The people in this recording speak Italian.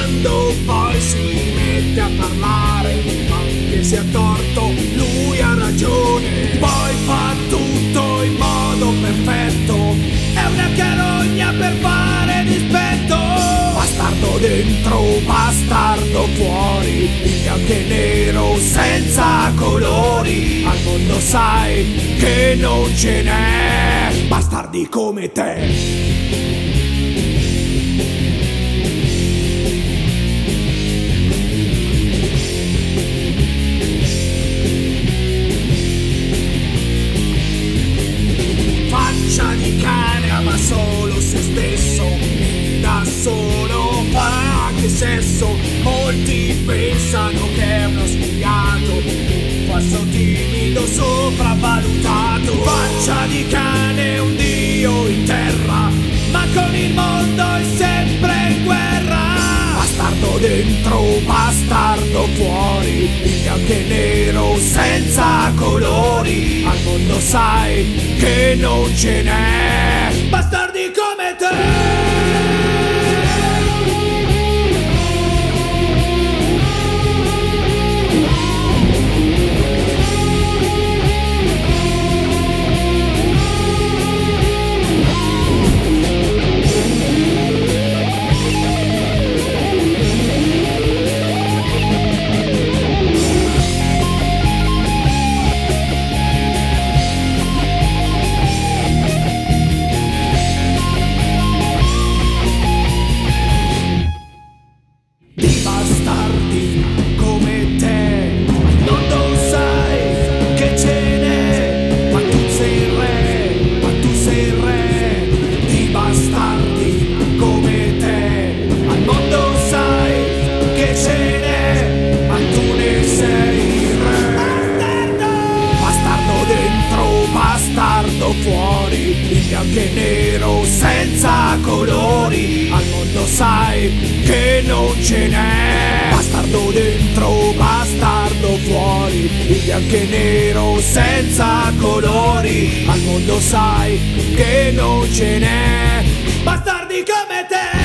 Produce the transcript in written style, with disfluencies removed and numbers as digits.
quando poi si mette a parlare, anche se ha torto, lui ha ragione. Poi fa tutto in modo perfetto, è una carogna per fare dispetto. Bastardo dentro, bastardo fuori, il bianco e nero senza colori. Al mondo sai che non ce n'è bastardi come te. Faccia di cane ama solo se stesso, da solo fa anche sesso. Molti pensano che è uno sfigato, un falso timido sopravvalutato. Faccia di cane, un dio in terra, ma con il mondo è sempre in guerra. Bastardo dentro, bastardo fuori, il bianco e nero senza colori. Al mondo sai che non ce n'è bastardi come te. Bastardi come te, non lo sai che ce n'è, ma tu sei il re, ma tu sei il re. Di bastardi come te, al mondo sai che ce n'è, ma tu ne sei il re. Bastardo dentro, bastardo fuori, il bianco e nero senza colori. Al mondo sai che non ce n'è bastardo dentro, bastardo fuori, il bianco e nero senza colori. Al mondo sai che non ce n'è bastardi come te.